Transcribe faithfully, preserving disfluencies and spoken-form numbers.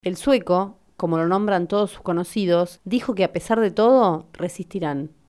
El sueco, como lo nombran todos sus conocidos, dijo que a pesar de todo, resistirán.